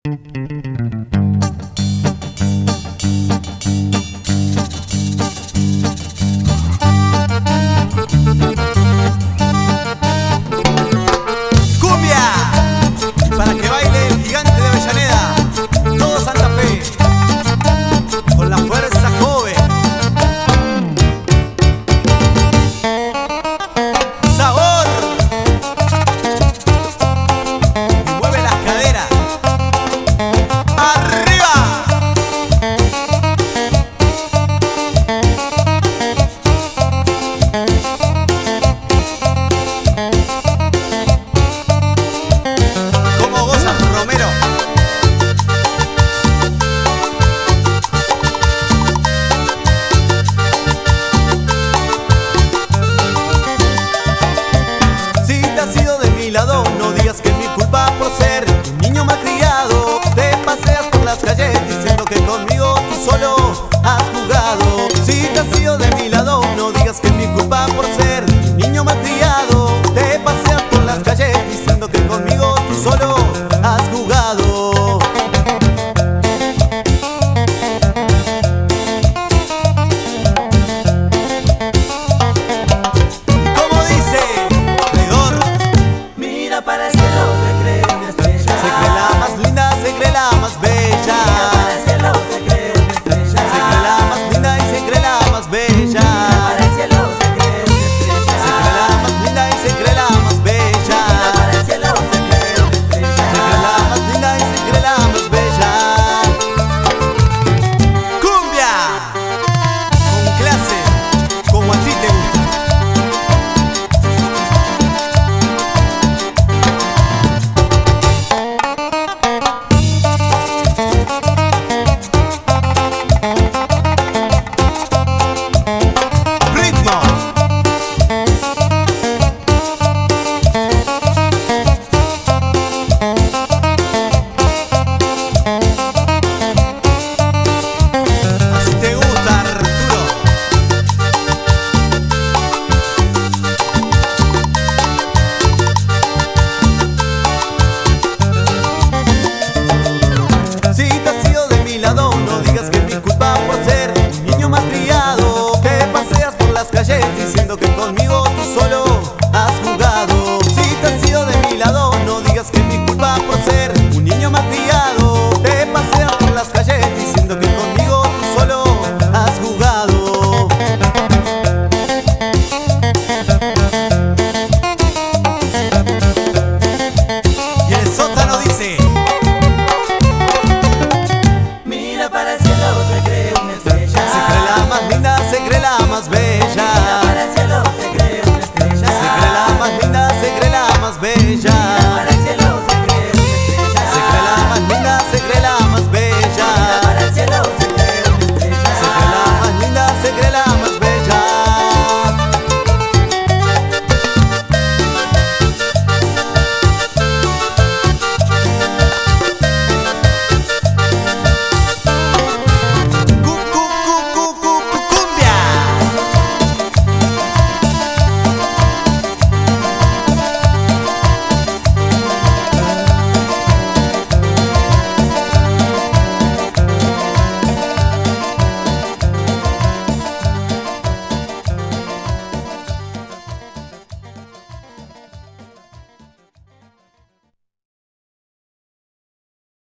Para que baile el gigante de Avellaneda, todo Santa Fe, con la fuerza joven. Sabor. Mueve las caderas. Arriba. Romero. Si te has ido de mi lado, no digas que es mi culpa por ser un niño malcriado. Te paseas por las calles diciendo que conmigo tú solo has jugado. Si te has ido de mi lado, no digas que es mi culpa por ser un niño malcriado. Te paseas por las calles diciendo que conmigo tú solo has jugado. ¿Cómo dice? Traidor. Mira para el cielo, se cree una estrella. Se cree la más linda, se cree la más bella. Mira para el cielo, se cree una estrella. Se cree la más linda y se cree la más bella. Mira para el cielo, se cree una estrella. Se cree la más linda y se cree la más bella. Mira para el cielo, se cree una estrella. Se cree la más linda y se cree la más bella. ¡Cumbia! Con clase, como a ti te gusta. ¡Ritmo! Así te gusta, Arturo. Si te has ido de mi lado, no digas que es mi culpa por ser un niño malcriado. Te paseas por las calles diciendo que conmigo